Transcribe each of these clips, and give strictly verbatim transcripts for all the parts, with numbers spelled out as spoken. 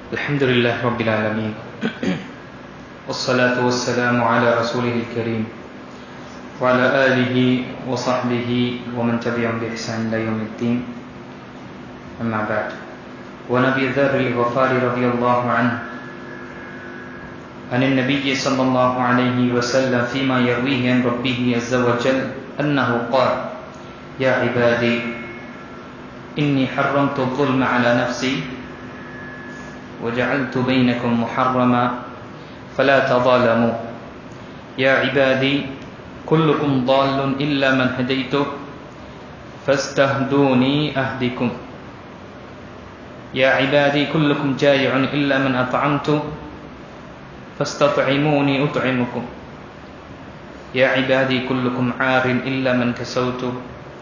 Alhamdulillah Rabbil Alameen. Wassalatu wassalamu ala rasulihil kareem wa ala alihi wa sahbihi wa man tabi'ahum bi ihsan ila yaumiddin. Amma ba'd. Wa Nabi Dharr al-Ghifari radiyallahu anhu عن النبي صلى الله عليه وسلم فيما يرويه عن ربه عز وجل أنه قال يا عبادي إني حرمت الظلم على نفسي وجعلت بينكم محرما فلا تظالموا يا عبادي كلكم ضال إلا من هديته فاستهدوني أهدكم يا عبادي كلكم جائع إلا من أطعمته فاستطعموني أطعمكم يا عبادي كلكم عار إلا من كسوته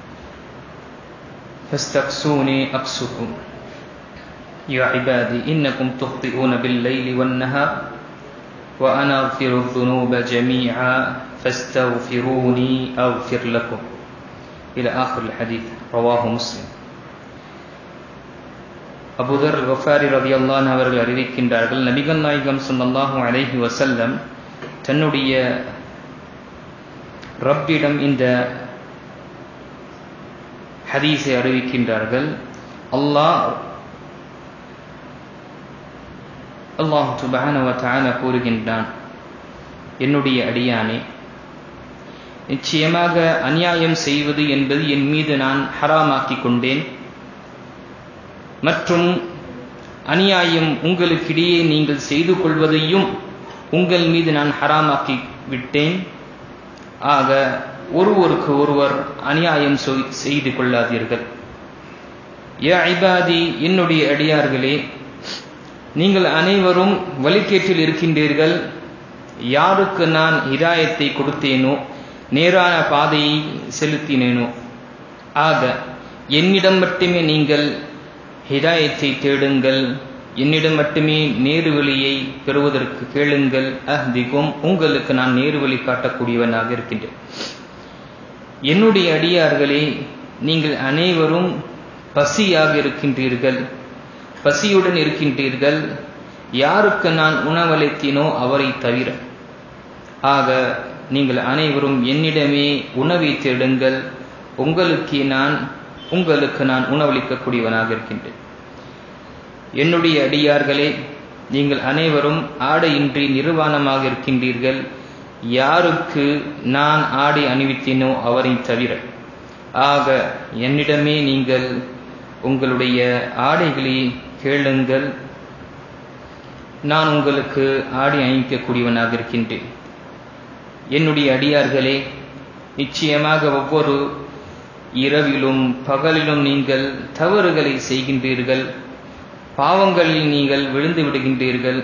فاستقسوني أقسكم يا عبادي إنكم تخطئون بالليل والنهار وأنا أغفر الذنوب جميعا فاستغفروني أغفر لكم إلى آخر الحديث رواه مسلم. அபூ தர் கஃபாரி ரலியல்லாஹு அன்ஹு அவர்கள் அறிவிக்கின்றார்கள், நபிகள் நாயகம் ஸல்லல்லாஹு அலைஹி வஸல்லம் தன்னுடைய ரப்பிடம் இந்த ஹதீஸை அறிவிக்கின்றார்கள். அல்லாஹ் அல்லாஹ் சுப்ஹானஹு வ தஆலா கூறுகின்றான், என்னுடைய அடியானே, நிச்சயமாக அநியாயம் செய்வது என்பது என் மீது நான் ஹராமாக்கிக் கொண்டேன். மற்றும் அநியாயம் உங்களுக்கிடையே நீங்கள் செய்து கொள்வதையும் உங்கள் மீது நான் ஹராமாக்கி விட்டேன். ஆக ஒருவருக்கு ஒருவர் அநியாயம் செய்து கொள்ளாதீர்கள். யா இபாதி, என்னுடைய அடியார்களே, நீங்கள் அனைவரும் வழிகேட்டில் இருக்கின்றீர்கள். யாருக்கு நான் ஹிதாயத்தை கொடுத்தேனோ, நேரான பாதையை செலுத்தினேனோ, ஆக என்னிடம் மட்டுமே நீங்கள் ஹிதாயத்தை தேடுங்கள், என்னிடம் மட்டுமே நேரு வழியை பெறுவதற்கு கேளுங்கள். அஹ்திக்கும், உங்களுக்கு நான் நேரு வழி காட்டக்கூடியவனாக இருக்கின்றேன். என்னுடைய அடியார்களே, நீங்கள் அனைவரும் பசியாக இருக்கின்றீர்கள், பசியுடன் இருக்கின்றீர்கள். யாருக்கு நான் உணவளித்தேனோ அவரை தவிர. ஆக நீங்கள் அனைவரும் என்னிடமே உணவை தேடுங்கள், உங்களுக்கு நான் உங்களுக்கு நான் உணவளிக்கக்கூடியவனாக இருக்கின்றேன். என்னுடைய அடியார்களே, நீங்கள் அனைவரும் ஆடையின்றி நிர்வாணமாக இருக்கின்றீர்கள். யாருக்கு நான் ஆடை அணிவித்தேனோ அவரை தவிர. ஆக என்னிடமே நீங்கள் உங்களுடைய ஆடைகளை கேளுங்கள், நான் உங்களுக்கு ஆடை அணிவிக்கக்கூடியவனாக இருக்கின்றேன். என்னுடைய அடியார்களே, நிச்சயமாக ஒவ்வொரு இரவிலும் பகலிலும் நீங்கள் தவறுகளை செய்கின்றீர்கள், பாவங்களில் நீங்கள் விழுந்து விடுகின்றீர்கள்.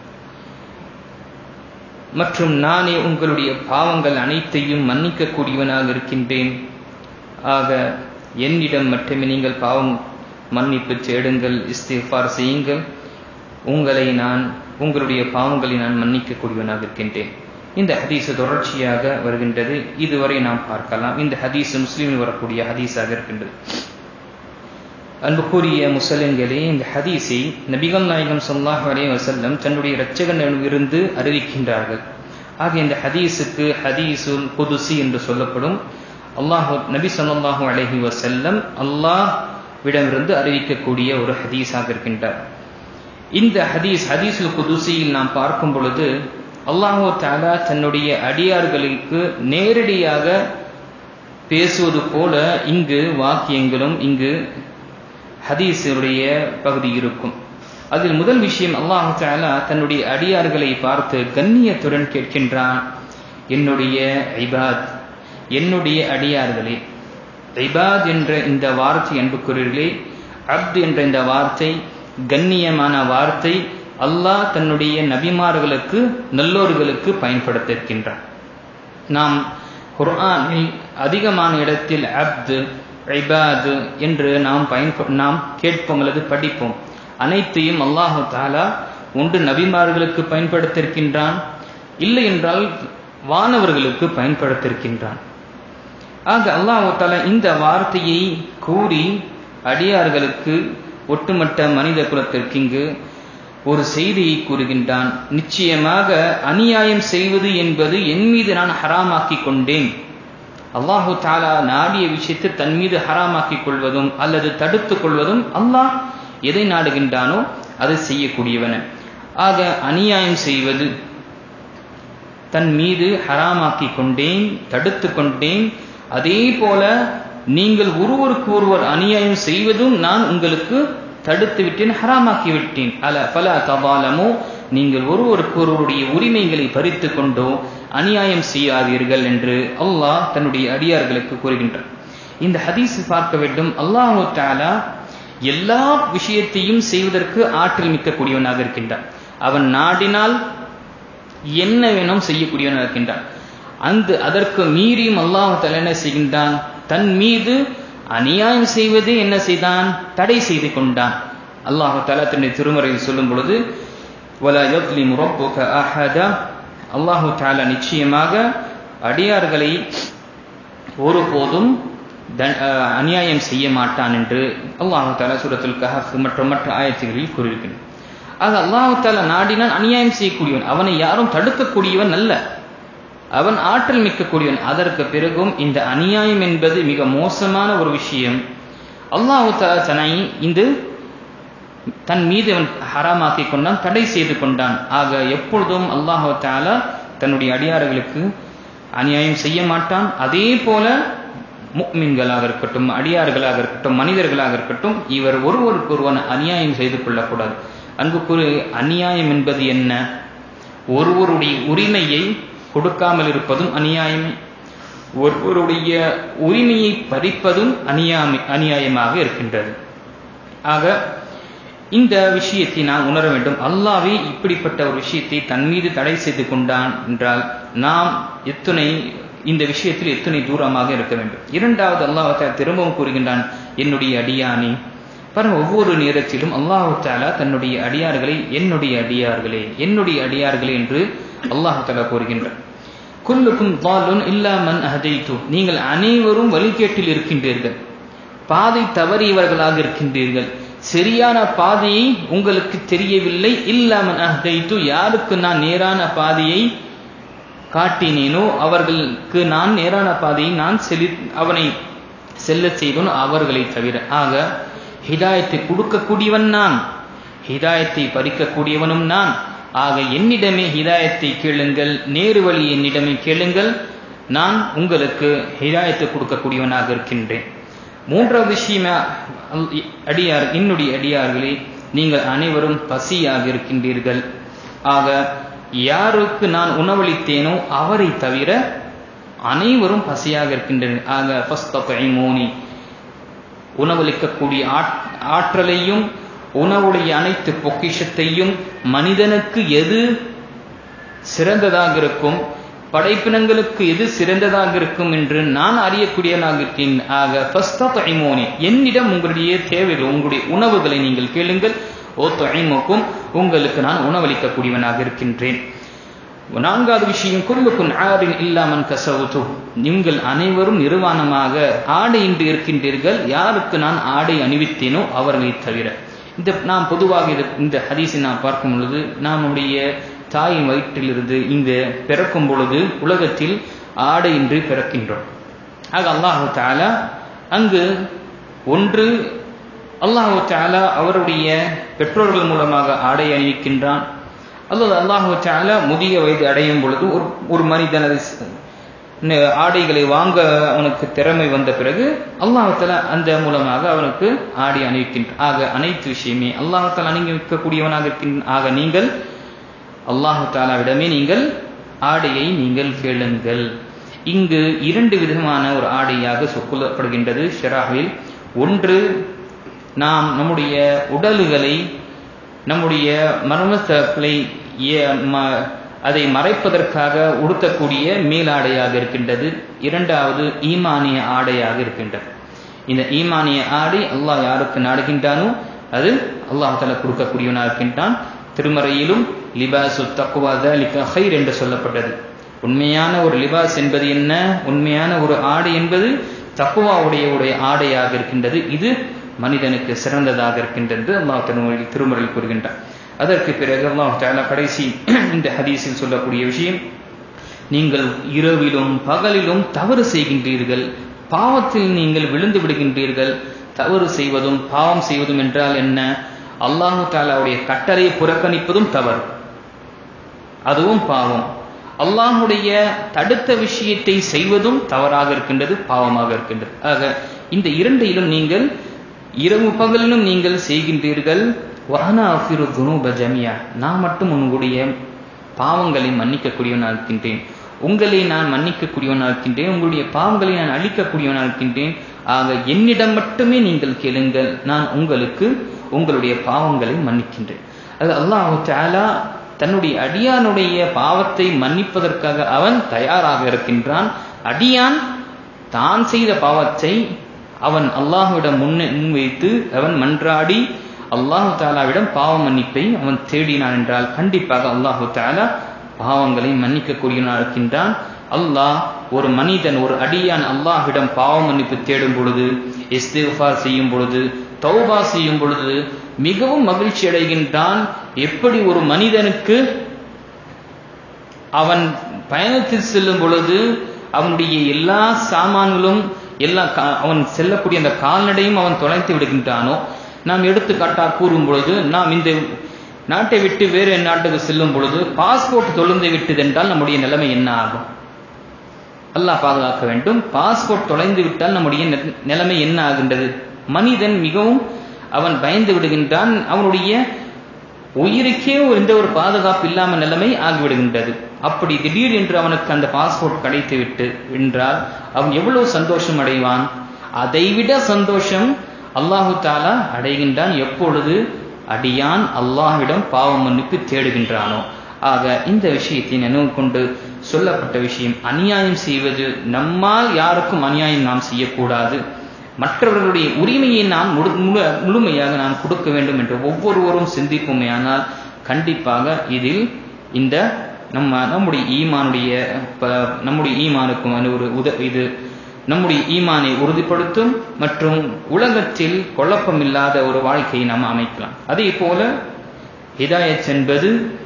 மற்றும் நானே உங்களுடைய பாவங்கள் அனைத்தையும் மன்னிக்கக்கூடியவனாக இருக்கின்றேன். ஆக என்னிடம் மட்டுமே நீங்கள் பாவம் மன்னிப்பு தேடுங்கள், இஸ்திக்ஃபார் செய்யுங்கள். உங்களை நான் உங்களுடைய பாவங்களை நான் மன்னிக்கக்கூடியவனாக இருக்கின்றேன். இந்த ஹதீஸ் தொடர்ச்சியாக வருகின்றது. இதுவரை நாம் பார்க்கலாம். இந்த ஹதீஸ் முஸ்லிமில் வரக்கூடிய ஹதீஸாக இருக்கின்றது. அன்புக்குரிய முஸ்லிம்களே, இந்த ஹதீஸை நபிகள் நாயகம் ஸல்லல்லாஹு அலைஹி வஸல்லம் தன்னுடைய இரட்சகனிடமிருந்து அறிவிக்கின்றார்கள். ஆக இந்த ஹதீஸுக்கு ஹதீஸுல் குதுசி என்று சொல்லப்படும். அல்லாஹ் நபி ஸல்லல்லாஹு அலைஹி வஸல்லம் அல்லாஹ்விடமிருந்து அறிவிக்கக்கூடிய ஒரு ஹதீஸாக இருக்கின்றார். இந்த ஹதீஸ் ஹதீஸுல் குதுசியில் நாம் பார்க்கும் பொழுது அல்லாஹு தஆலா தன்னுடைய அடியார்களுக்கு நேரடியாக பேசுவது போல இங்கு வாக்கியங்களும் இங்கு ஹதீஸுடைய பகுதி இருக்கும். அதில் முதல் விஷயம், அல்லாஹு தஆலா தன்னுடைய அடியார்களை பார்த்து கண்ணியத்துடன் கேட்கின்றான், என்னுடைய இபாத், என்னுடைய அடியார்களே. இபாத் என்ற இந்த வார்த்தை, அன்புக்குரியவர்களே, அப்து என்ற இந்த வார்த்தை கண்ணியமான வார்த்தை. அல்லாஹ் தன்னுடைய நபிமார்களுக்கு நல்லோர்களுக்கு பயன்படுத்தியிருக்கின்றான். நாம் குர்ஆனில் அதிகமான இடத்தில் அப்து, இபாது என்று நாம் பயன்ப நாம் கேட்போம் அல்லது படிப்போம். அனைத்தையும் அல்லாஹு தஆலா ஒன்று நபிமார்களுக்கு பயன்படுத்தியிருக்கின்றான், இல்லை என்றால் வானவர்களுக்கு பயன்படுத்தியிருக்கின்றான். ஆக அல்லாஹ் தஆலா இந்த வார்த்தையை கூறி அடியார்களுக்கு ஒட்டுமொத்த மனித குலத்திற்கு இங்கு ஒரு செய்தியை கூறுகின்றான், நிச்சயமாக அநியாயம் செய்வது என்பது என் மீது நான் ஹராமாக்கி கொண்டேன். அல்லாஹு தஆலா நாடிய விஷயத்தை தன் மீது ஹராமாக்கிக் கொள்வதும் அல்லது தடுத்துக் கொள்வதும் அல்லாஹ் எதை நாடுகின்றானோ அதை செய்யக்கூடியவன. ஆக அநியாயம் செய்வது தன் மீது ஹராமாக்கி கொண்டேன், தடுத்து கொண்டேன். அதே போல நீங்கள் ஒருவருக்கு ஒருவர் அநியாயம் செய்வதும் நான் உங்களுக்கு தடுத்து விட்டேன், ஹராமாக்கி விட்டேன். அல ஃபலா தபாலமு, நீங்கள் ஒருவருக்கு ஒருவருடைய உரிமைகளை பறித்து கொண்டோ அநியாயம் செய்யாதீர்கள் என்று அல்லாஹ் தன்னுடைய அடியார்களுக்கு கூறுகின்றார். இந்த ஹதீஸ் பார்க்க வேண்டும், அல்லாஹு தஆலா எல்லா விஷயத்தையும் செய்வதற்கு ஆற்றல் மிக்கக்கூடியவனாக இருக்கின்றான். அவன் நாடினால் என்ன வேணும் செய்யக்கூடியவனாக இருக்கின்றான். அந்த அதற்கு மீறியும் அல்லாஹு தஆலா என்ன செய்கின்றான், தன் மீது அநியாயம் செய்வது என்ன செய்தான், தடை செய்து கொண்டான். அல்லாஹு தஆலா தன்னுடைய திருமறையில் சொல்லும் பொழுது, வலா யஸ்லிமு ரப்புக அஹதா, அல்லாஹு தஆலா நிச்சயமாக அடியார்களை ஒருபோதும் அநியாயம் செய்ய மாட்டான் என்று அல்லாஹு தஆலா சூரத்துல் கஹஃப் மற்றும் மற்ற ஆயத்துகளில் கூறியிருக்கிறான். ஆக அல்லாஹு தஆலா நாடினால் அநியாயம் செய்யக்கூடியவன், அவனை யாரும் தடுக்கக்கூடியவன் அல்ல, அவன் ஆற்றல் மிக்கக்கூடியவன். அதற்கு பிறகும் இந்த அநியாயம் என்பது மிக மோசமான ஒரு விஷயம். அல்லாஹு தஆலா தன்னை இந்த தன் மீது அவன் ஹராமாக்கி கொண்டான், தடை செய்து கொண்டான். ஆக எப்பொழுதும் அல்லாஹு தஆலா தன்னுடைய அடியார்களுக்கு அநியாயம் செய்ய மாட்டான். அதே போல முஃமின்களாக இருக்கட்டும், அடியார்களாக இருக்கட்டும், மனிதர்களாக இருக்கட்டும், இவர் ஒருவருக்கு ஒருவன் அநியாயம் செய்து கொள்ளக்கூடாது. அன்புக்குரிய அநியாயம் என்பது என்ன? ஒருவருடைய உரிமையை கொடுக்காமல் இருப்பதும் அநியாயமே, ஒருவருடைய உரிமையை பறிப்பதும் அநியாய அநியாயமாக இருக்கின்றது. ஆக இந்த விஷயத்தை நாம் உணர வேண்டும். அல்லாஹ்வே இப்படிப்பட்ட ஒரு விஷயத்தை தன் மீது தடை செய்து கொண்டான் என்றால் நாம் எத்தனை இந்த விஷயத்தில் எத்தனை தூரமாக இருக்க வேண்டும். இரண்டாவது, அல்லாஹ் தஆலா திரும்பவும் கூறுகின்றான், என்னுடைய அடியானே. பாருங்க, ஒவ்வொரு நேரத்திலும் அல்லாஹ் தஆலா தன்னுடைய அடியார்களை என்னுடைய அடியார்களே என்னுடைய அடியார்களே என்று அல்லாஹ் தஆலா கூறுகின்றான். குல்லுக்கும் ضالٌ இல்லா மன் ஹதைது, நீங்கள் அனைவரும் வழிகேட்டில் இருக்கின்றீர்கள், பாதை தவறியவர்களாக இருக்கின்றீர்கள், சரியான பாதையை உங்களுக்கு தெரியவில்லை. இல்லா மன் ஹதைது, யாருக்கு நான் நேரான பாதையை காட்டினேனோ அவர்களுக்கு நான் நேரான பாதையை நான் செலி அவனை செல்ல செய்தோன் அவர்களை தவிர. ஆக ஹிதாயத்தை கொடுக்கக்கூடியவன் நான், ஹிதாயத்தை பறிக்கக்கூடியவனும் நான். ஆக என்னிடமே ஹிதாயத்தை கேளுங்கள், நேரு வழி என்னிடமே கேளுங்கள், நான் உங்களுக்கு ஹிதாயத்தை கொடுக்கக்கூடியவனாக இருக்கின்றேன். மூன்றாவது விஷயமா, அடியார் என்னுடைய அடியார்களே, நீங்கள் அனைவரும் பசியாக இருக்கின்றீர்கள். ஆக யாருக்கு நான் உணவளித்தேனோ அவரை தவிர அனைவரும் பசியாக இருக்கின்றனர். ஆக ஃபஸ்தத்இமூனி, உணவளிக்கக்கூடிய ஆற்றலையும் உணவுடைய அனைத்து பொக்கிஷத்தையும் மனிதனுக்கு எது சிறந்ததாக இருக்கும், படைப்பினங்களுக்கு எது சிறந்ததாக இருக்கும் என்று நான் அறியக்கூடியவனாக இருக்கேன். ஆக ஃபஸ்தத்இமூனி, என்னிடம் உங்களுடைய தேவைகள் உங்களுடைய உணவுகளை நீங்கள் கேளுங்கள். ஓ துஇமுக்கும், உங்களுக்கு நான் உணவளிக்கக்கூடியவனாக இருக்கின்றேன். நான்காவது விஷயம், குல்லுக்கும் ஆரின் இல்லா மன் கஸவுது, நீங்கள் அனைவரும் நிர்வாணமாக ஆடையின்றி இருக்கின்றீர்கள், யாருக்கு நான் ஆடை அணிவித்தேனோ அவர்களை தவிர. இந்த நாம் பொதுவாக இந்த ஹதீஸை நாம் பார்க்கும் பொழுது, நம்முடைய தாயின் வயிற்றிலிருந்து இங்கு பிறக்கும் பொழுது உலகத்தில் ஆடையின்றி பிறக்கின்றோம். ஆக அல்லாஹு தஆலா அங்கு ஒன்று அல்லாஹு தஆலா அவருடைய பெற்றோர்கள் மூலமாக ஆடை அணிவிக்கின்றான், அல்லது அல்லாஹு தஆலா முதிய வயது அடையும் பொழுது ஒரு ஒரு மனிதனது ஆடைகளை வாங்க அவனுக்கு திறமை வந்த பிறகு அல்லாஹு தஆலா அந்த மூலமாக அவனுக்கு ஆடை அணிவிக்கின்றான். ஆக அனைத்து விஷயமே அல்லாஹு தஆலா அணிவிக்கக்கூடியவனாக இருக்கின்ற. ஆக நீங்கள் அல்லாஹு தஆலாவிடமே நீங்கள் ஆடையை நீங்கள் கேளுங்கள். இங்கு இரண்டு விதமான ஒரு ஆடையாக சொல்லப்படுகின்றது ஷராஹில். ஒன்று, நாம் நம்முடைய உடல்களை நம்முடைய மர்மஸ்தகளை அதை மறைப்பதற்காக உடுத்தக்கூடிய மேலாடையாக இருக்கின்றது. இரண்டாவது ஈமானிய ஆடையாக இருக்கின்றது. இந்த ஈமானிய ஆடை அல்லாஹ் யாருக்கு நாடுகின்றானோ அது அல்லாஹ் தஆலா கொடுக்கக்கூடியவனாக இருக்கின்றான். திருமறையிலும் லிபாசு தக்வா ذلك خير என்று சொல்லப்பட்டது. உண்மையான ஒரு லிபாஸ் என்பது என்ன, உண்மையான ஒரு ஆடை என்பது தக்வாவுடைய உடைய ஆடையாக இருக்கின்றது. இது மனிதனுக்கு சிறந்ததாக இருக்கின்றது அல்லாஹ் திருமறையில் கூறுகின்றார். அதற்கு பிறகு அல்லாஹ் தஆலா கடைசி இந்த ஹதீஸில் சொல்லக்கூடிய விஷயம், நீங்கள் இரவிலும் பகலிலும் தவறு செய்கின்றீர்கள், பாவத்தில் நீங்கள் விழுந்து விடுகின்றீர்கள். தவறு செய்வதும் பாவம் செய்வதும் என்றால் என்ன? அல்லாஹ் தஆலாவுடைய கட்டளையை புறக்கணிப்பதும் தவறு, அதுவும் பாவம். அல்லாஹுடைய தடுத்த விஷயத்தை செய்வதும் தவறாக இருக்கின்றது, பாவமாக இருக்கின்றது. ஆக இந்த இரண்டையிலும் நீங்கள் இரவு பகலிலும் நீங்கள் செய்கின்றீர்கள். வஅனா அஃபிரு துனூப ஜமியா, நான் மட்டும் உங்களுடைய பாவங்களை மன்னிக்கக்கூடியவனாக இருக்கின்றேன், உங்களை நான் மன்னிக்கக்கூடியவனாக இருக்கின்றேன், உங்களுடைய பாவங்களை நான் அழிக்கக்கூடியவனாக இருக்கின்றேன். ஆக என்னிடம் மட்டுமே நீங்கள் கேளுங்கள், நான் உங்களுக்கு உங்களுடைய பாவங்களை மன்னிக்கின்றேன். அது அல்லாஹ் தஆலா தன்னுடைய அடியானுடைய பாவத்தை மன்னிப்பதற்காக அவன் தயாராக இருக்கின்றான். அடியான் தான் செய்த பாவத்தை அவன் அல்லாஹ்விடம் முன்வைத்து அவன் மன்றாடி அல்லாஹ் தஆலாவிடம் பாவ மன்னிப்பை அவன் தேடினான் என்றால் கண்டிப்பாக அல்லாஹ் தஆலா பாவங்களை மன்னிக்கக்கூடியவனாக இருக்கின்றான். அல்லாஹ் ஒரு மனிதன் ஒரு அடியான் அல்லாஹ்விடம் பாவ மன்னிப்பு தேடும் பொழுது, இஸ்திக்ஃபார் செய்யும் பொழுது, தௌபா செய்யும் பொழுது மிகவும் மகிழ்ச்சி அடைகின்றான். எப்படி ஒரு மனிதனுக்கு அவன் பயணத்தில் செல்லும் பொழுது அவனுடைய எல்லா சாமான்களும் எல்லா அவன் செல்லக்கூடிய அந்த கால்நடையும் அவன் தொலைத்து விடுகின்றானோ, நாம் எடுத்துக்காட்டாக கூறும் பொழுது, நாம் இந்த நாட்டை விட்டு வேறு நாட்டுக்கு செல்லும் பொழுது பாஸ்போர்ட் தொலைந்து விட்டது என்றால் நம்முடைய நிலைமை என்ன ஆகும்? அல்லாஹ் பாதுகாக்க வேண்டும். பாஸ்போர்ட் தொலைந்து விட்டால் நம்முடைய நிலைமை என்ன ஆகின்றது? மனிதன் மிகவும் அவன் பயந்து விடுகின்றான். அவனுடைய உயிருக்கே எந்த ஒரு பாதுகாப்பு இல்லாமல் நிலைமை ஆகிவிடுகின்றது. அப்படி திடீர் என்று அவனுக்கு அந்த பாஸ்போர்ட் கிடைத்து விட்டு என்றால் அவன் எவ்வளவு சந்தோஷம் அடைவான்? அதைவிட சந்தோஷம் அல்லாஹு தஆலா அடைகின்றான் எப்பொழுது அடியான் அல்லாஹ்விடம் பாவ மன்னிப்பு தேடுகின்றானோ. ஆக இந்த விஷயத்தை நினைவு கொண்டு சொல்லப்பட்ட விஷயம், அநியாயம் செய்வது, நம்மால் யாருக்கும் அநியாயம் நாம் செய்யக்கூடாது, மற்றவர்களுடைய உரிமையை நாம் முழுமையாக நாம் கொடுக்க வேண்டும் என்று ஒவ்வொருவரும் சிந்திப்போமேயானால் கண்டிப்பாக இதில் இந்த நம்ம நம்முடைய ஈமானுடைய நம்முடைய ஈமானுக்கும் ஒரு உத இது நம்முடைய ஈமானை உறுதிப்படுத்தும் மற்றும் உலகத்தில் குழப்பமில்லாத ஒரு வாழ்க்கையை நாம் அமைக்கலாம். அதே போல ஹிதாயத் என்பது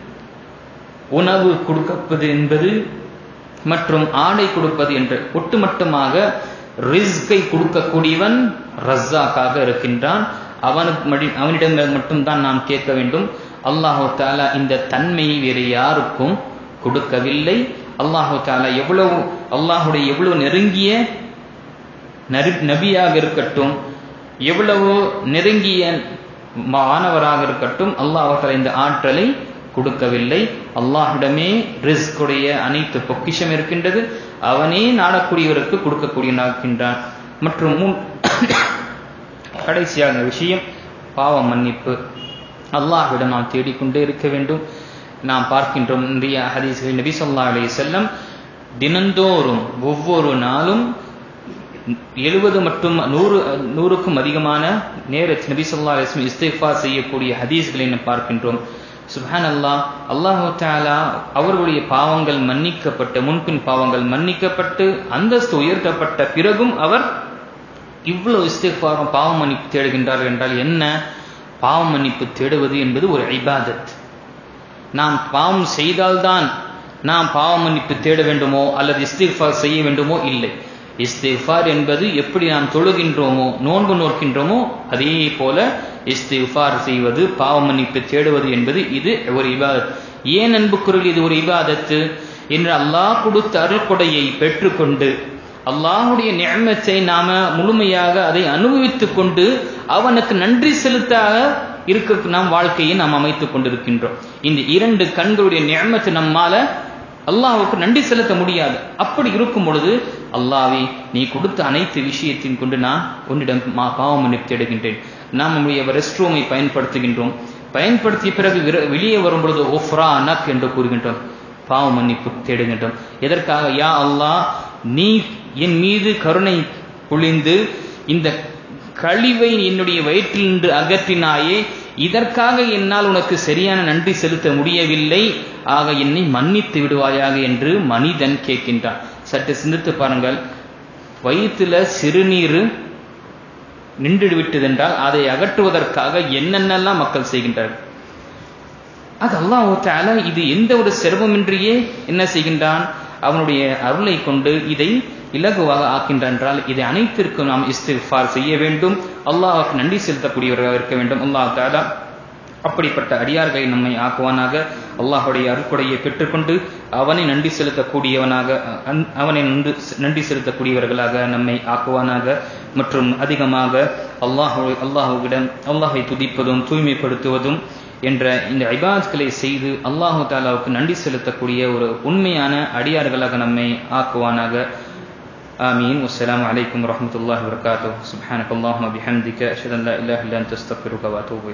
உணவு கொடுப்பது என்பது மற்றும் ஆடை கொடுப்பது என்று ஒட்டுமொத்தமாக ரிஸ்கை கொடுக்கக்கூடியவன் ரஸாக்காக இருக்கின்றான். அவனுக்கு அவனிடம் மட்டும்தான் நாம் கேட்க வேண்டும். அல்லாஹ் தஆலா இந்த தன்மையை வேறு யாருக்கும் கொடுக்கவில்லை. அல்லாஹ் தஆலா எவ்வளவு அல்லாஹுடைய எவ்வளவு நெருங்கிய நபியாக இருக்கட்டும், எவ்வளவு நெருங்கிய மாணவராக இருக்கட்டும், அல்லாஹ் தஆலா இந்த ஆற்றலை கொடுக்கவில்லை. அல்லாஹ்விடமே ரிஸ்குடைய அனைத்து பொக்கிஷம் இருக்கின்றது. அவனே நாடக்கூடியவருக்கு கொடுக்கக்கூடியவனாக இருக்கின்றான். மற்றும் கடைசியான விஷயம் பாவ மன்னிப்பு. அல்லாஹ்விடம் நாம் தேடிக்கொண்டே இருக்க வேண்டும். நாம் பார்க்கின்றோம் நிறைய ஹதீஸ்களில் நபி ஸல்லல்லாஹு அலைஹி வஸல்லம் தினந்தோறும் ஒவ்வொரு நாளும் எழுபது மற்றும் நூறு நூறுக்கும் அதிகமான நேரத்தில் நபி ஸல்லல்லாஹு அலைஹி வஸல்லம் இஸ்திக்ஃபார் செய்யக்கூடிய ஹதீஸ்களை நாம் பார்க்கின்றோம். சுப்ஹானல்லாஹ், அல்லாஹ் தஆலா அவர்களுடைய பாவங்கள் மன்னிக்கப்பட்ட முன்பின் பாவங்கள் மன்னிக்கப்பட்டு அந்தஸ்து உயர்த்தப்பட்ட பிறகும் அவர் இவ்வளவு இஸ்திக்ஃபாரும் பாவ மன்னிப்பு தேடுகின்றார்கள் என்றால் என்ன? பாவ மன்னிப்பு தேடுவது என்பது ஒரு இபாதத். நாம் பாவம் செய்தால்தான் நாம் பாவ மன்னிப்பு தேட வேண்டுமோ அல்லது இஸ்திக்ஃபார் செய்ய வேண்டுமோ? இல்லை. இஸ்திக்ஃபார் என்பது எப்படி நாம் தொழுகின்றோமோ நோன்பு நோக்கின்றோமோ அதே போல இஸ்திக்ஃபார் செய்வது, பாவ மன்னிப்பு தேடுவது என்பது இது ஒரு இபாதத். ஏன் அன்புக்குரியவர்களே இது ஒரு இபாதத்து என்று அல்லாஹ் கொடுத்த அருள்கொடையை பெற்றுக்கொண்டு அல்லாஹுடைய நிஅமத்தை நாம முழுமையாக அதை அனுபவித்துக் கொண்டு அவனுக்கு நன்றி செலுத்தாக இருக்க நாம் வாழ்க்கையை நாம் அமைத்துக் கொண்டிருக்கின்றோம். இந்த இரண்டு கண்களுடைய நிஅமத்து நம்மால அல்லாஹ்வுக்கு நன்றி செலுத்த முடியாது. அப்படி இருக்கும் பொழுது அல்லாஹ்வே நீ கொடுத்த அனைத்து விஷயத்தையும் கொண்டு நான் உன்னிடம் பாவ மன்னிப்பு தேடுகின்றேன். நாம் நம்முடைய ரெஸ்ட் ரூமை பயன்படுத்துகின்றோம், பயன்படுத்திய பிறகு வெளியே வரும் பொழுது ஒஃப்ரானக் என்று கூறுகின்றோம், பாவ மன்னிப்பு தேடுகின்றோம். எதற்காக? யா அல்லாஹ், நீ என் மீது கருணை பொழிந்து இந்த கழிவை என்னுடைய வயிற்றில் நின்று அகற்றினாயே, இதற்காக என்னால் உனக்கு சரியான நன்றி செலுத்த முடியவில்லை, ஆக என்னை மன்னித்து விடுவாயாக என்று மனிதன் கேட்கின்றான். சற்று சிந்தித்து பாருங்கள். வயிற்றுல சிறுநீர் நின்று விட்டதென்றால் அதை அகற்றுவதற்காக என்னென்னலாம் மக்கள் செய்கின்றார்கள். அது அல்லாஹ் தஆலா இது எந்த ஒரு சிரமமின்றியே என்ன செய்கின்றான், அவனுடைய அருளை கொண்டு இதை இலகுவாக ஆக்கின்றான் என்றால் இதை அனைத்திற்கும் நாம் இஸ்திக்ஃபார் செய்ய வேண்டும், அல்லாஹ்வுக்கு நன்றி செலுத்தக்கூடியவர்களாக இருக்க வேண்டும். அல்லாஹ் தஆலா அப்படிப்பட்ட அடியார்களை நம்மை ஆக்குவானாக. அல்லாஹ்வுடைய அருட்கொடையை பெற்றுக்கொண்டு அவனை நன்றி செலுத்தக்கூடியவனாக அவனை நன்றி செலுத்தக்கூடியவர்களாக நம்மை ஆக்குவானாக. மற்றும் அதிகமாக அல்லாஹ் அல்லாஹ்விடம் அல்லாஹை துதிப்பதும் தூய்மைப்படுத்துவதும் என்ற இந்த இபாதத்களை செய்து அல்லாஹ் தஆலாவுக்கு நன்றி செலுத்தக்கூடிய ஒரு உண்மையான அடியார்களாக நம்மை ஆக்குவானாக. ஆமீன். வஸ்ஸலாமு அலைக்கும் வரஹ்மத்துல்லாஹி வபரகாத்துஹு. சுப்ஹானக்கல்லாஹும்ம பிஹம்திக அஷ்ஹது அன் லா இலாஹா இல்லா அன்த அஸ்தக்ஃபிருக வ அத்தூபு